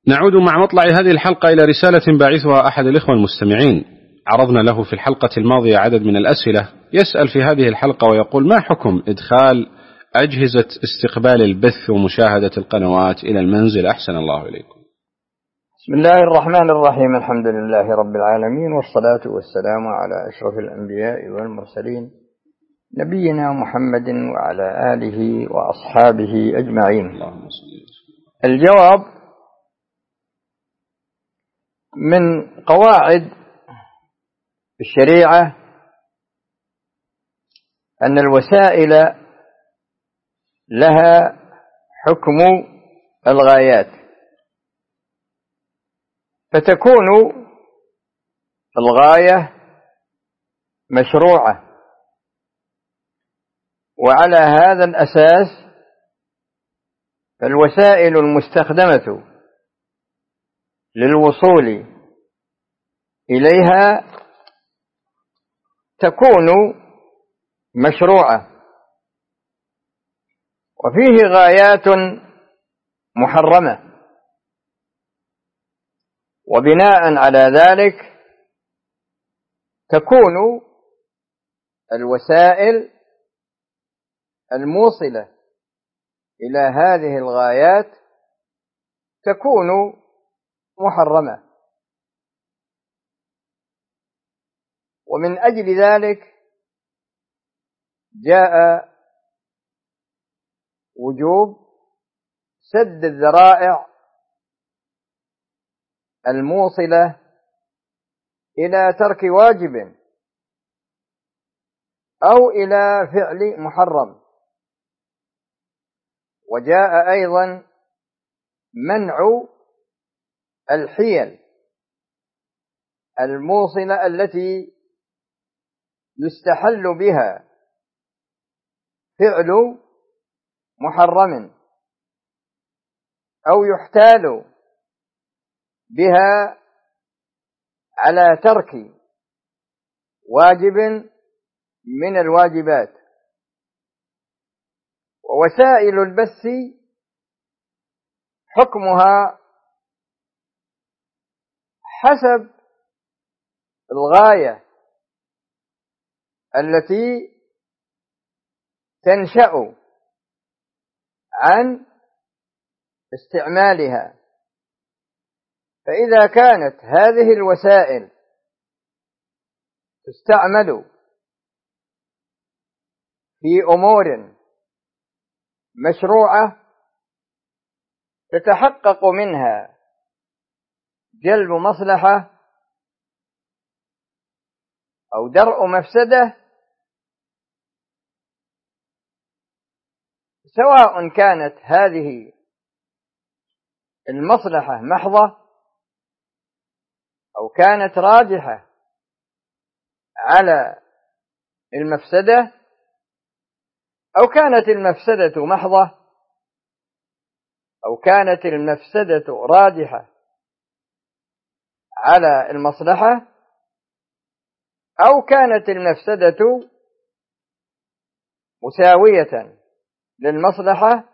نعود مع مطلع هذه الحلقة إلى رسالة باعثها أحد الإخوة المستمعين. عرضنا له في الحلقة الماضية عدد من الأسئلة. يسأل في هذه الحلقة ويقول: ما حكم إدخال أجهزة استقبال البث ومشاهدة القنوات إلى المنزل؟ أحسن الله إليكم. بسم الله الرحمن الرحيم. الحمد لله رب العالمين، والصلاة والسلام على أشرف الأنبياء والمرسلين، نبينا محمد وعلى آله وأصحابه أجمعين. الجواب: من قواعد الشريعة أن الوسائل لها حكم الغايات، فتكون الغاية مشروعة، وعلى هذا الأساس فالوسائل المستخدمة للوصول إليها تكون مشروعة، وفيه غايات محرمة، وبناء على ذلك تكون الوسائل الموصلة إلى هذه الغايات تكون محرمة. ومن أجل ذلك جاء وجوب سد الذرائع الموصلة إلى ترك واجب أو إلى فعل محرم، وجاء أيضا منع الحيل الموصلة التي يستحل بها فعل محرم أو يحتال بها على ترك واجب من الواجبات. ووسائل البث حكمها حسب الغاية التي تنشأ عن استعمالها. فإذا كانت هذه الوسائل تستعمل في أمور مشروعة تتحقق منها جلب مصلحة أو درء مفسدة، سواء كانت هذه المصلحة محضة أو كانت راجحة على المفسدة، أو كانت المفسدة محضة أو كانت المفسدة راجحة على المصلحة، أو كانت المفسدة مساوية للمصلحة،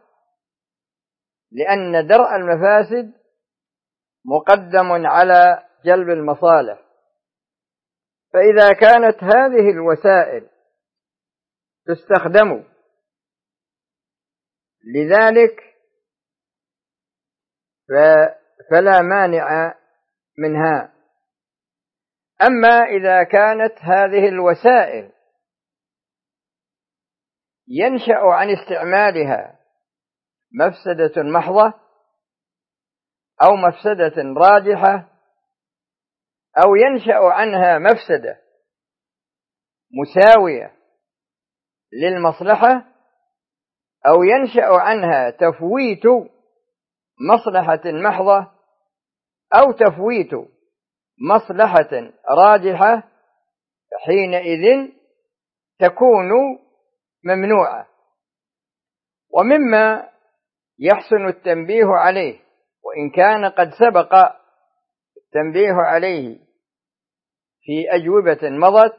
لأن درء المفاسد مقدم على جلب المصالح. فإذا كانت هذه الوسائل تستخدم لذلك فلا مانع منها. أما إذا كانت هذه الوسائل ينشأ عن استعمالها مفسدة محضة أو مفسدة راجحة، أو ينشأ عنها مفسدة مساوية للمصلحة، أو ينشأ عنها تفويت مصلحة محضة أو تفويت مصلحة راجحة، حينئذ تكون ممنوعة. ومما يحسن التنبيه عليه، وإن كان قد سبق التنبيه عليه في أجوبة مضت،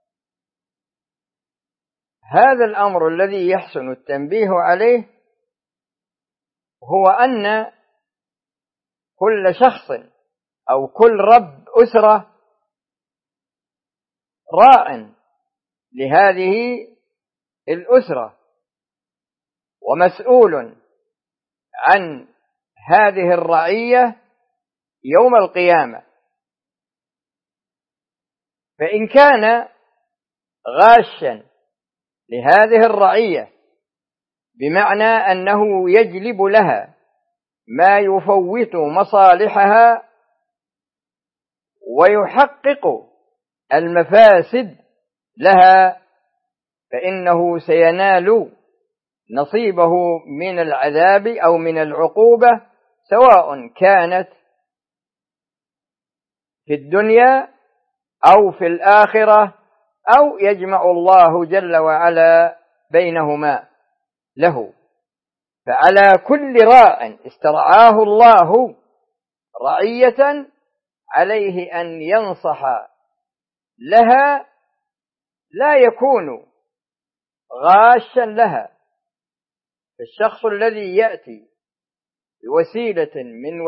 هذا الأمر الذي يحسن التنبيه عليه هو أن كل شخص أو كل رب أسرة راع لهذه الأسرة ومسؤول عن هذه الرعية يوم القيامة. فإن كان غاشا لهذه الرعية بمعنى أنه يجلب لها ما يفوت مصالحها ويحقق المفاسد لها، فإنه سينال نصيبه من العذاب أو من العقوبة، سواء كانت في الدنيا أو في الآخرة، أو يجمع الله جل وعلا بينهما له. فعلى كل راع استرعاه الله رعية عليه أن ينصح لها، لا يكون غاشا لها. الشخص الذي يأتي بوسيلة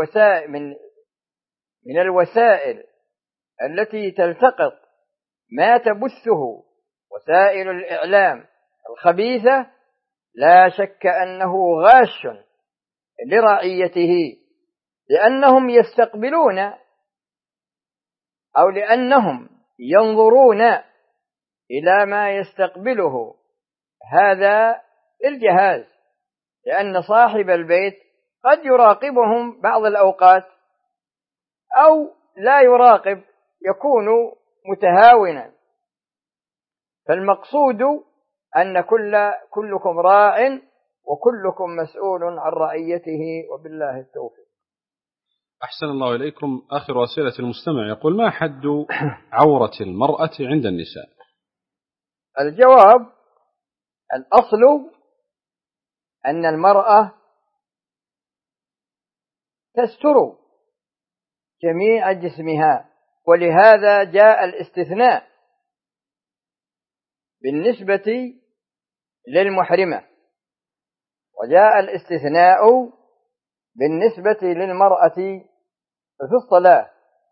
من الوسائل التي تلتقط ما تبثه وسائل الإعلام الخبيثة، لا شك أنه غاش لرعيته، لأنهم يستقبلون أو لأنهم ينظرون إلى ما يستقبله هذا الجهاز، لأن صاحب البيت قد يراقبهم بعض الأوقات أو لا يراقب، يكون متهاونا. فالمقصود أن كلكم راع وكلكم مسؤول عن رعيته، وبالله التوفيق. أحسن الله إليكم. آخر أسئلة المستمع يقول: ما حد عورة المرأة عند النساء؟ الجواب: الأصل أن المرأة تستر جميع جسمها، ولهذا جاء الاستثناء بالنسبة للمحرمة، وجاء الاستثناء بالنسبة للمرأة في الصلاة،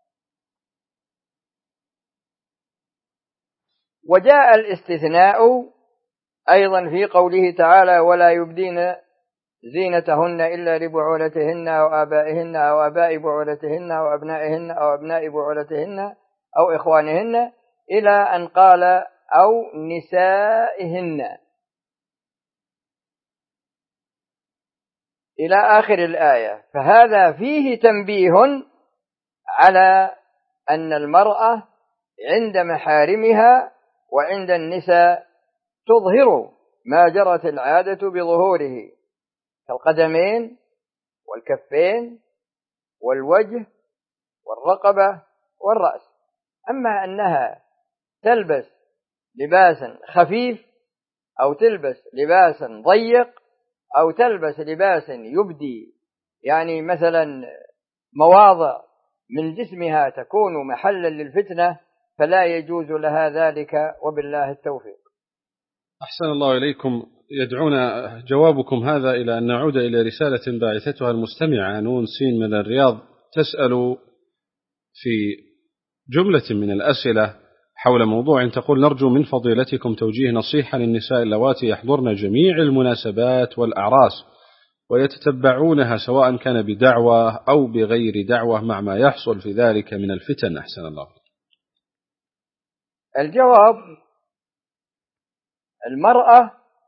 وجاء الاستثناء أيضا في قوله تعالى: ولا يبدين زينتهن إلا لبعولتهن أو آبائهن أو آباء بعولتهن أو أبنائهن أو أبناء بعولتهن أو إخوانهن، إلى أن قال: أو نسائهن، إلى آخر الآية. فهذا فيه تنبيه على أن المرأة عند محارمها وعند النساء تظهر ما جرت العادة بظهوره، كالقدمين والكفين والوجه والرقبة والرأس. أما أنها تلبس لباسا خفيف أو تلبس لباسا ضيق أو تلبس لباسا يبدي يعني مثلا مواضع من جسمها تكون محلا للفتنة، فلا يجوز لها ذلك، وبالله التوفيق. أحسن الله إليكم. يدعونا جوابكم هذا إلى أن نعود إلى رسالة باعثتها المستمعة نون سين من الرياض، تسأل في جملة من الأسئلة حول موضوع، تقول: نرجو من فضيلتكم توجيه نصيحة للنساء اللواتي يحضرن جميع المناسبات والأعراس ويتتبعونها سواء كان بدعوة أو بغير دعوة، مع ما يحصل في ذلك من الفتن. أحسن الله. الجواب: المرأة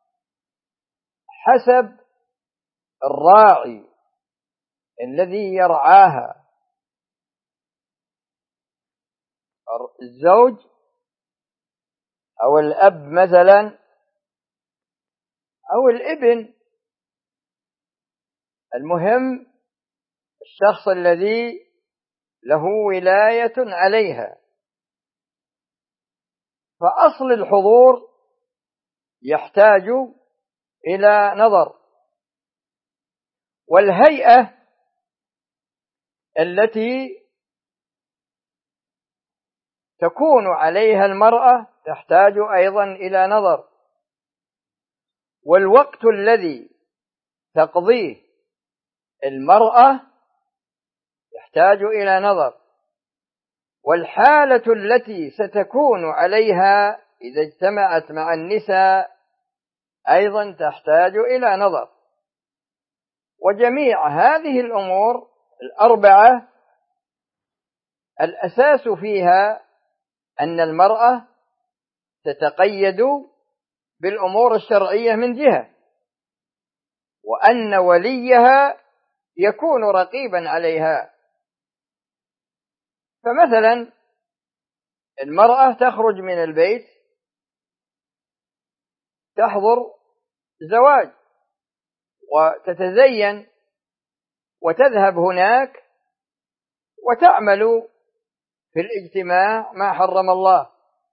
حسب الراعي الذي يرعاها، الزوج أو الأب مثلا أو الابن، المهم الشخص الذي له ولاية عليها. فأصل الحضور يحتاج إلى نظر، والهيئة التي تكون عليها المرأة تحتاج أيضا إلى نظر، والوقت الذي تقضيه المرأة تحتاج إلى نظر، والحالة التي ستكون عليها إذا اجتمعت مع النساء أيضا تحتاج إلى نظر. وجميع هذه الأمور الأربعة الأساس فيها أن المرأة تتقيد بالأمور الشرعية من جهة، وأن وليها يكون رقيبا عليها. فمثلا المرأة تخرج من البيت تحضر زواج وتتزين وتذهب هناك وتعمل في الاجتماع ما حرم الله،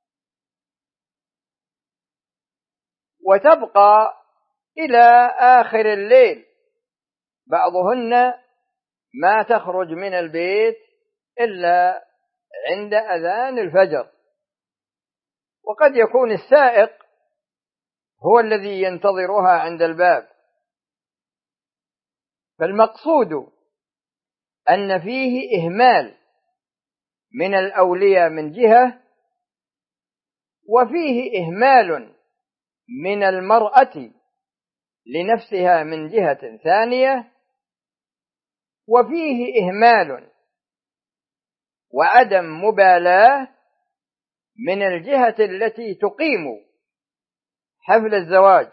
وتبقى إلى آخر الليل. بعضهن ما تخرج من البيت إلا عند أذان الفجر، وقد يكون السائق هو الذي ينتظرها عند الباب. فالمقصود أن فيه إهمال من الأولياء من جهة، وفيه إهمال من المرأة لنفسها من جهة ثانية، وفيه إهمال وعدم مبالاة من الجهة التي تقيم حفل الزواج.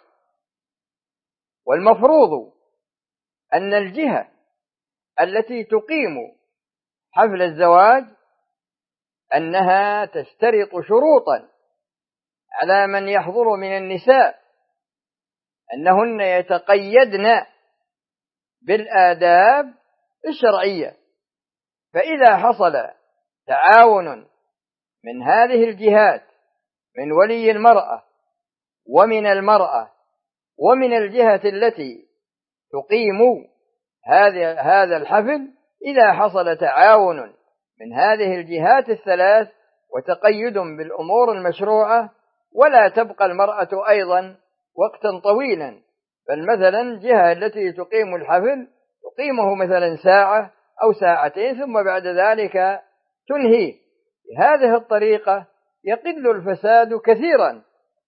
والمفروض أن الجهة التي تقيم حفل الزواج أنها تشترط شروطا على من يحضر من النساء، أنهن يتقيدن بالآداب الشرعية. فإذا حصل تعاون من هذه الجهات، من ولي المرأة ومن المرأة ومن الجهة التي تقيم هذا الحفل، إذا حصل تعاون من هذه الجهات الثلاث وتقيد بالأمور المشروعة، ولا تبقى المرأة أيضا وقتا طويلا، بل مثلا الجهة التي تقيم الحفل تقيمه مثلا ساعة أو ساعتين ثم بعد ذلك تنهي. بهذه الطريقة يقل الفساد كثيرا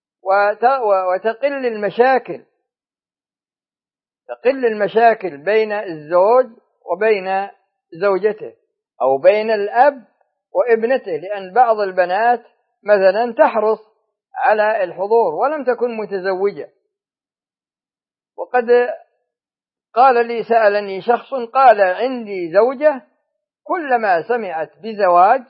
وتقل المشاكل بين الزوج وبين زوجته، أو بين الأب وابنته، لأن بعض البنات مثلا تحرص على الحضور ولم تكن متزوجة. وقد سألني شخص قال: عندي زوجة كلما سمعت بزواج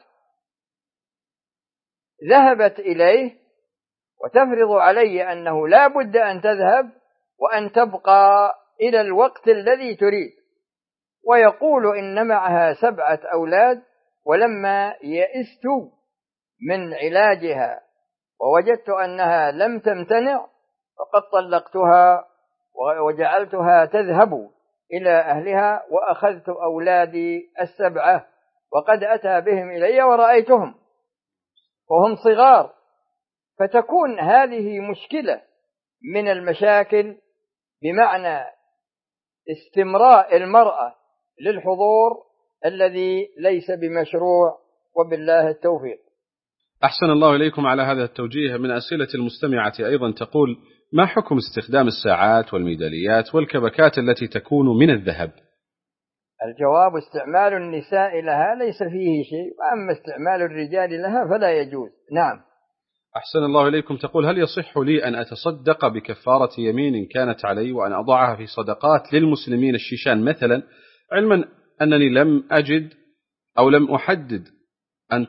ذهبت إليه وتفرض علي أنه لا بد أن تذهب وأن تبقى إلى الوقت الذي تريد، ويقول إن معها 7 أولاد، ولما يئست من علاجها ووجدت أنها لم تمتنع فقد طلقتها وجعلتها تذهب إلى أهلها، وأخذت أولادي 7 وقد أتى بهم إلي ورأيتهم وهم صغار. فتكون هذه مشكلة من المشاكل، بمعنى استمراء المرأة للحضور الذي ليس بمشروع، وبالله التوفيق. أحسن الله إليكم على هذا التوجيه. من أسئلة المستمعة أيضا تقول: ما حكم استخدام الساعات والميداليات والكبكات التي تكون من الذهب؟ الجواب: استعمال النساء لها ليس فيه شيء، وأما استعمال الرجال لها فلا يجوز. نعم. أحسن الله إليكم تقول: هل يصح لي أن أتصدق بكفارة يمين كانت علي وأن أضعها في صدقات للمسلمين الشيشان مثلا، علما أنني لم أجد أو لم أحدد أن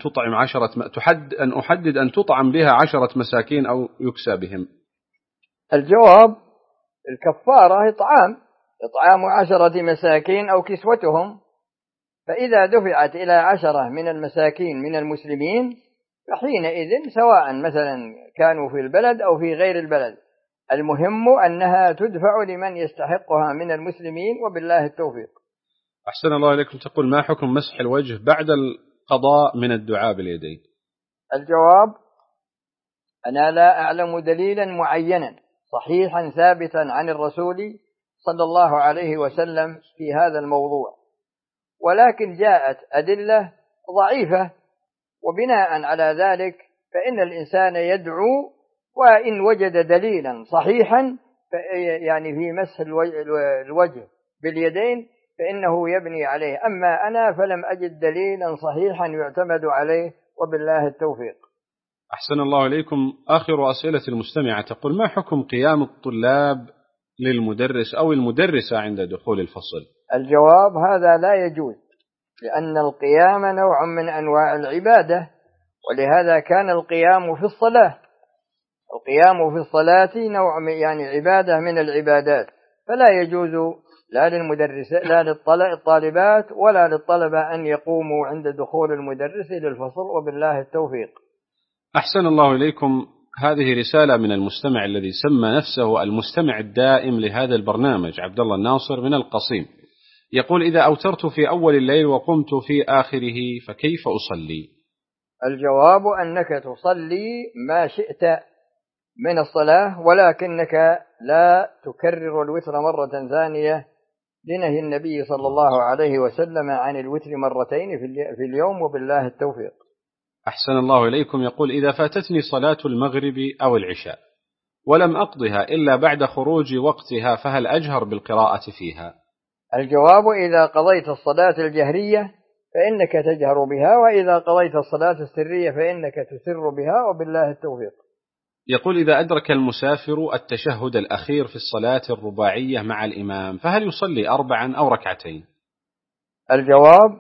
تطعم بها 10 مساكين أو يكسى بهم؟ الجواب: الكفارة إطعام 10 مساكين أو كسوتهم، فإذا دفعت إلى 10 من المساكين من المسلمين فحينئذ سواء مثلا كانوا في البلد أو في غير البلد، المهم أنها تدفع لمن يستحقها من المسلمين، وبالله التوفيق. أحسن الله إليكم تقول: ما حكم مسح الوجه بعد القضاء من الدعاء باليدين؟ الجواب: أنا لا أعلم دليلا معينا صحيحا ثابتا عن الرسول صلى الله عليه وسلم في هذا الموضوع، ولكن جاءت أدلة ضعيفة، وبناء على ذلك فإن الإنسان يدعو، وإن وجد دليلا صحيحا يعني في مسح الوجه باليدين فإنه يبني عليه. أما أنا فلم أجد دليلا صحيحا يعتمد عليه، وبالله التوفيق. أحسن الله إليكم. آخر أسئلة المستمعة تقول: ما حكم قيام الطلاب للمدرس أو المدرسة عند دخول الفصل؟ الجواب: هذا لا يجوز، لأن القيام نوع من أنواع العبادة، ولهذا كان القيام في الصلاة نوع يعني عبادة من العبادات، فلا يجوز لا للمدرس لا للطالبات ولا للطلبة أن يقوموا عند دخول المدرس للفصل، وبالله التوفيق. أحسن الله إليكم. هذه رسالة من المستمع الذي سمى نفسه المستمع الدائم لهذا البرنامج، عبد الله الناصر من القصيم، يقول: إذا أوترت في أول الليل وقمت في آخره فكيف أصلي؟ الجواب: أنك تصلي ما شئت من الصلاة، ولكنك لا تكرر الوتر مرة ثانية، لنهي النبي صلى الله عليه وسلم عن الوتر مرتين في اليوم، وبالله التوفيق. أحسن الله إليكم. يقول: إذا فاتتني صلاة المغرب أو العشاء ولم أقضها إلا بعد خروج وقتها فهل أجهر بالقراءة فيها؟ الجواب: إذا قضيت الصلاة الجهرية فإنك تجهر بها، وإذا قضيت الصلاة السرية فإنك تسر بها، وبالله التوفيق. يقول: إذا أدرك المسافر التشهد الأخير في الصلاة الرباعية مع الإمام فهل يصلي 4 أو 2؟ الجواب: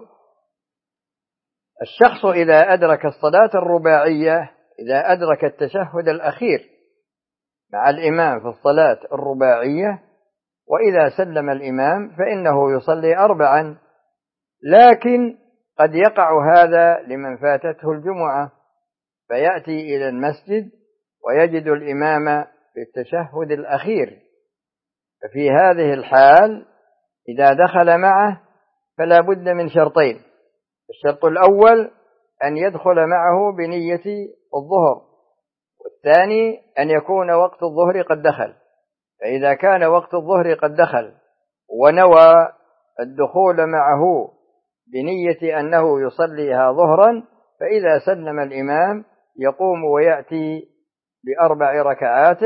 الشخص إذا أدرك الصلاة الرباعية، إذا أدرك التشهد الأخير مع الإمام في الصلاة الرباعية وإذا سلم الإمام فإنه يصلي 4، لكن قد يقع هذا لمن فاتته الجمعة فيأتي إلى المسجد ويجد الإمام في التشهد الأخير، ففي هذه الحال إذا دخل معه فلا بد من شرطين: الشرط الأول أن يدخل معه بنية الظهر، والثاني أن يكون وقت الظهر قد دخل. فإذا كان وقت الظهر قد دخل ونوى الدخول معه بنية أنه يصليها ظهرا، فإذا سلم الإمام يقوم ويأتي ب4 ركعات.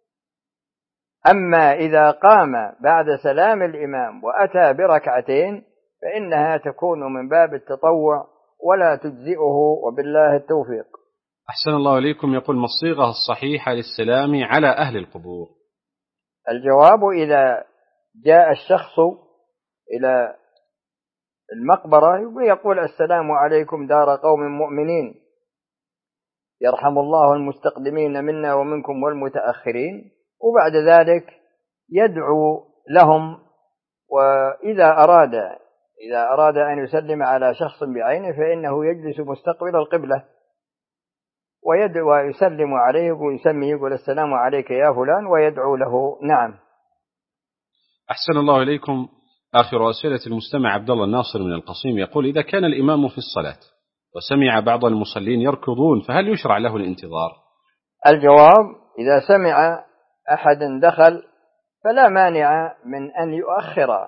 أما إذا قام بعد سلام الإمام وأتى ب2 فإنها تكون من باب التطوع ولا تجزئه، وبالله التوفيق. أحسن الله إليكم. يقول: ما الصيغة الصحيحة للسلام على أهل القبور؟ الجواب: إذا جاء الشخص إلى المقبرة يقول: السلام عليكم دار قوم مؤمنين، يرحم الله المستقدمين منا ومنكم والمتأخرين، وبعد ذلك يدعو لهم. وإذا أراد أن يسلم على شخص بعينه فإنه يجلس مستقبل القبلة ويدعو ويسلم عليه ويسميه يقول: السلام عليك يا فلان، ويدعو له. نعم. أحسن الله إليكم. آخر أسئلة المستمع عبد الله الناصر من القصيم يقول: إذا كان الإمام في الصلاة وسمع بعض المصلين يركضون فهل يشرع له الانتظار؟ الجواب: إذا سمع أحد دخل فلا مانع من أن يؤخر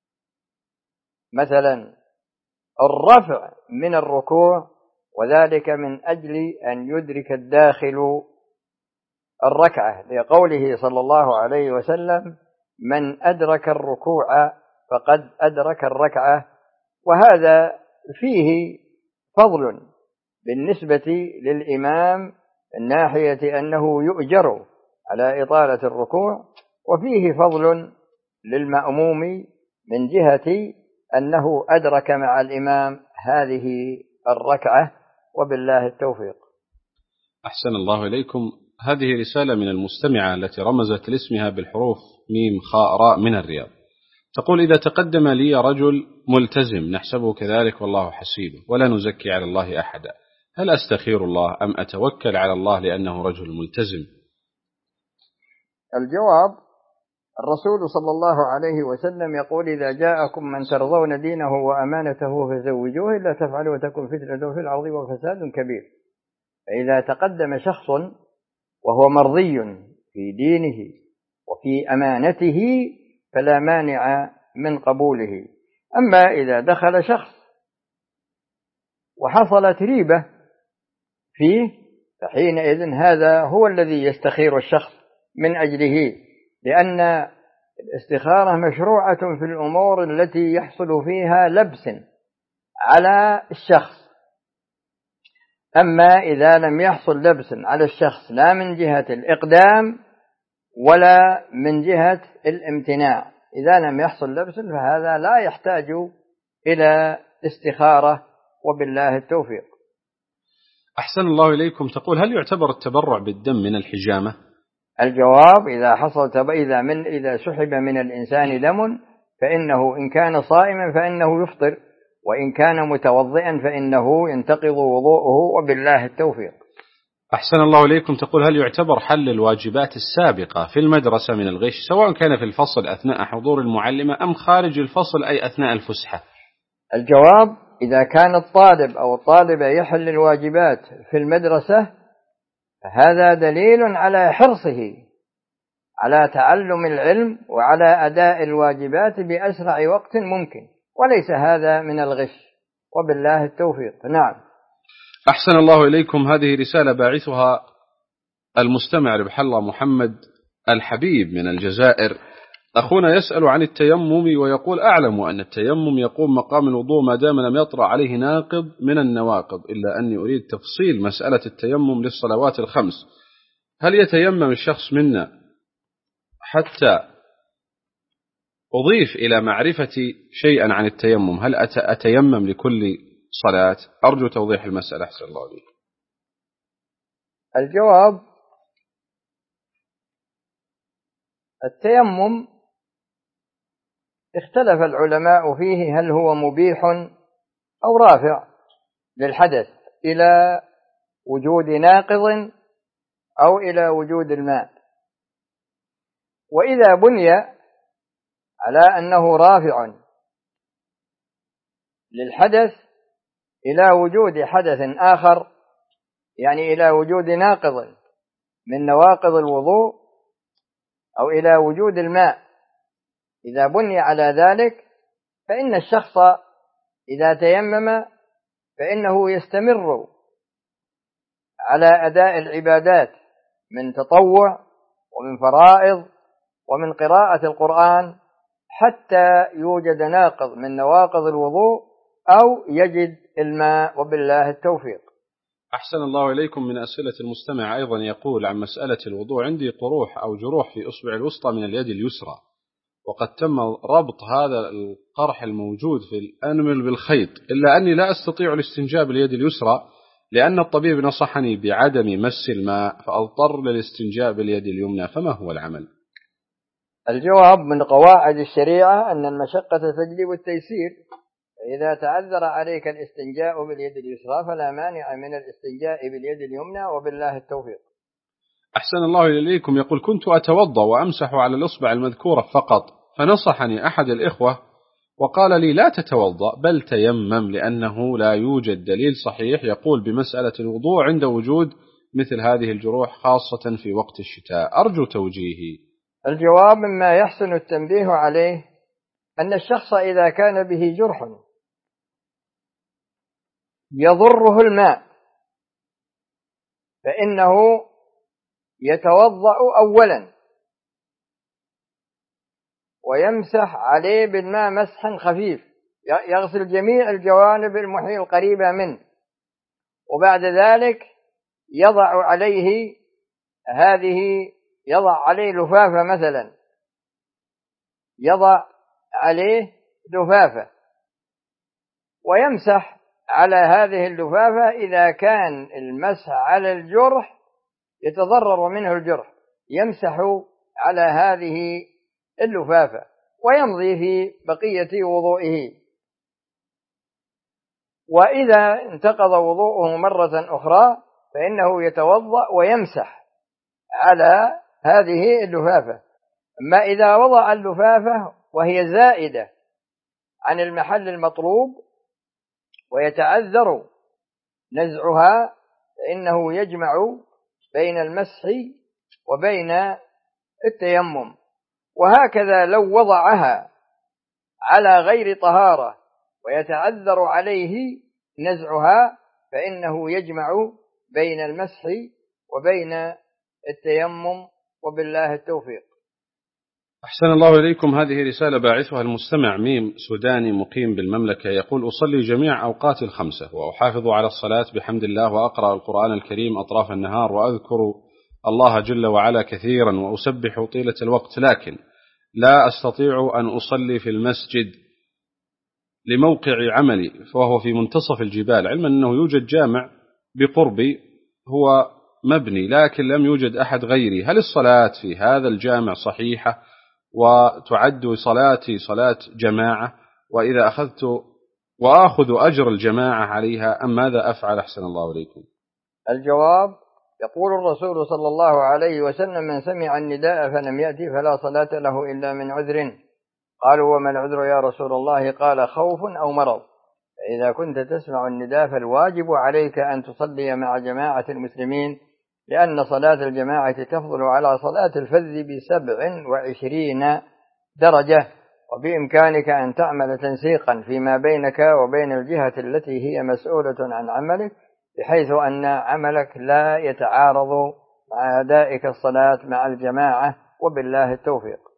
مثلا الرفع من الركوع، وذلك من أجل أن يدرك الداخل الركعة، لقوله صلى الله عليه وسلم: من أدرك الركوع فقد أدرك الركعة. وهذا فيه فضل بالنسبة للإمام من ناحية أنه يؤجر على إطالة الركوع، وفيه فضل للمأموم من جهة أنه أدرك مع الإمام هذه الركعة، وبالله التوفيق. أحسن الله إليكم. هذه رسالة من المستمعة التي رمزت لاسمها بالحروف ميم خاء راء من الرياض، تقول: إذا تقدم لي رجل ملتزم نحسبه كذلك والله حسيبه ولا نزكي على الله أحدا، هل أستخير الله أم أتوكل على الله لأنه رجل ملتزم؟ الجواب: الرسول صلى الله عليه وسلم يقول: إذا جاءكم من ترضون دينه وأمانته فزوجوه، إلا تفعلوا وتكن فتنة في الأرض وفساد كبير. فإذا تقدم شخص وهو مرضي في دينه وفي أمانته فلا مانع من قبوله. أما إذا دخل شخص وحصلت ريبة فيه فحينئذ هذا هو الذي يستخير الشخص من أجله، لأن الاستخارة مشروعة في الأمور التي يحصل فيها لبس على الشخص. أما إذا لم يحصل لبس على الشخص لا من جهة الإقدام ولا من جهة الامتناع، إذا لم يحصل لبس فهذا لا يحتاج إلى استخارة، وبالله التوفيق. أحسن الله إليكم. تقول: هل يعتبر التبرع بالدم من الحجامة؟ الجواب: إذا سحب من الإنسان دم فإنه إن كان صائما فإنه يفطر، وإن كان متوضئا فإنه ينتقض وضوءه، وبالله التوفيق. أحسن الله إليكم. تقول: هل يعتبر حل الواجبات السابقة في المدرسة من الغش، سواء كان في الفصل أثناء حضور المعلمة أم خارج الفصل أي أثناء الفسحة؟ الجواب: إذا كان الطالب أو الطالبة يحل الواجبات في المدرسة فهذا دليل على حرصه على تعلم العلم وعلى أداء الواجبات بأسرع وقت ممكن، وليس هذا من الغش، وبالله التوفيق. نعم. أحسن الله إليكم. هذه رسالة باعثها المستمع ربح الله محمد الحبيب من الجزائر. أخونا يسأل عن التيمم ويقول: أعلم أن التيمم يقوم مقام الوضوء ما دام لم يطرأ عليه ناقض من النواقض، إلا أني أريد تفصيل مسألة التيمم للصلوات الخمس. هل يتيمم الشخص منا حتى أضيف إلى معرفتي شيئا عن التيمم؟ هل أتيمم لكل صلاة؟ أرجو توضيح المسألة أحسن الله عليك. الجواب: التيمم اختلف العلماء فيه هل هو مبيح أو رافع للحدث إلى وجود ناقض أو إلى وجود الماء. وإذا بني على أنه رافع للحدث إلى وجود حدث آخر، يعني إلى وجود ناقض من نواقض الوضوء أو إلى وجود الماء، إذا بني على ذلك فإن الشخص إذا تيمم فإنه يستمر على أداء العبادات من تطوع ومن فرائض ومن قراءة القرآن حتى يوجد ناقض من نواقض الوضوء أو يجد الماء، وبالله التوفيق. أحسن الله إليكم. من أسئلة المستمع أيضا يقول عن مسألة الوضوء: عندي قروح أو جروح في أصبع الوسطى من اليد اليسرى، وقد تم ربط هذا القرح الموجود في الأنمل بالخيط، إلا أني لا أستطيع الاستنجاء باليد اليسرى لأن الطبيب نصحني بعدم مس الماء، فأضطر للاستنجاء باليد اليمنى، فما هو العمل؟ الجواب: من قواعد الشريعة أن المشقة تجلب التيسير، فإذا تعذر عليك الاستنجاء باليد اليسرى فلا مانع من الاستنجاء باليد اليمنى، وبالله التوفيق. أحسن الله إليكم. يقول: كنت أتوضأ وأمسح على الإصبع المذكورة فقط، فنصحني أحد الإخوة وقال لي: لا تتوضأ بل تيمم، لأنه لا يوجد دليل صحيح يقول بمسألة الوضوء عند وجود مثل هذه الجروح خاصة في وقت الشتاء. أرجو توجيهي. الجواب: مما يحسن التنبيه عليه أن الشخص إذا كان به جرح يضره الماء فإنه يتوضأ أولا ويمسح عليه بالماء مسحا خفيف، يغسل جميع الجوانب المحيط القريبة منه، وبعد ذلك يضع عليه لفافة مثلا، يضع عليه لفافة ويمسح على هذه اللفافة. إذا كان المسح على الجرح يتضرر منه الجرح يمسح على هذه اللفافة ويمضي في بقية وضوئه. وإذا انتقض وضوءه مرة أخرى فإنه يتوضأ ويمسح على هذه اللفافة. أما إذا وضع اللفافة وهي زائدة عن المحل المطلوب ويتعذر نزعها فإنه يجمع بين المسح وبين التيمم. وهكذا لو وضعها على غير طهارة ويتعذر عليه نزعها فإنه يجمع بين المسح وبين التيمم، وبالله التوفيق. أحسن الله إليكم. هذه رسالة باعثها المستمع ميم سوداني مقيم بالمملكة، يقول: أصلي جميع أوقات الخمسة وأحافظ على الصلاة بحمد الله، وأقرأ القرآن الكريم أطراف النهار، وأذكر الله جل وعلا كثيرا، وأسبح طيلة الوقت، لكن لا أستطيع أن أصلي في المسجد لموقع عملي، فهو في منتصف الجبال، علما أنه يوجد جامع بقربي هو مبني، لكن لم يوجد أحد غيري. هل الصلاة في هذا الجامع صحيحة وتعد صلاتي صلاة جماعة؟ وإذا وأخذ أجر الجماعة عليها، أم ماذا أفعل؟ أحسن الله إليكم. الجواب: يقول الرسول صلى الله عليه وسلم: من سمع النداء فلم يأتي فلا صلاة له إلا من عذر. قالوا: وما العذر يا رسول الله؟ قال: خوف أو مرض. فإذا كنت تسمع النداء فالواجب عليك أن تصلي مع جماعة المسلمين، لأن صلاة الجماعة تفضل على صلاة الفذ ب27 درجة، وبإمكانك أن تعمل تنسيقا فيما بينك وبين الجهة التي هي مسؤولة عن عملك، بحيث أن عملك لا يتعارض مع أدائك الصلاة مع الجماعة، وبالله التوفيق.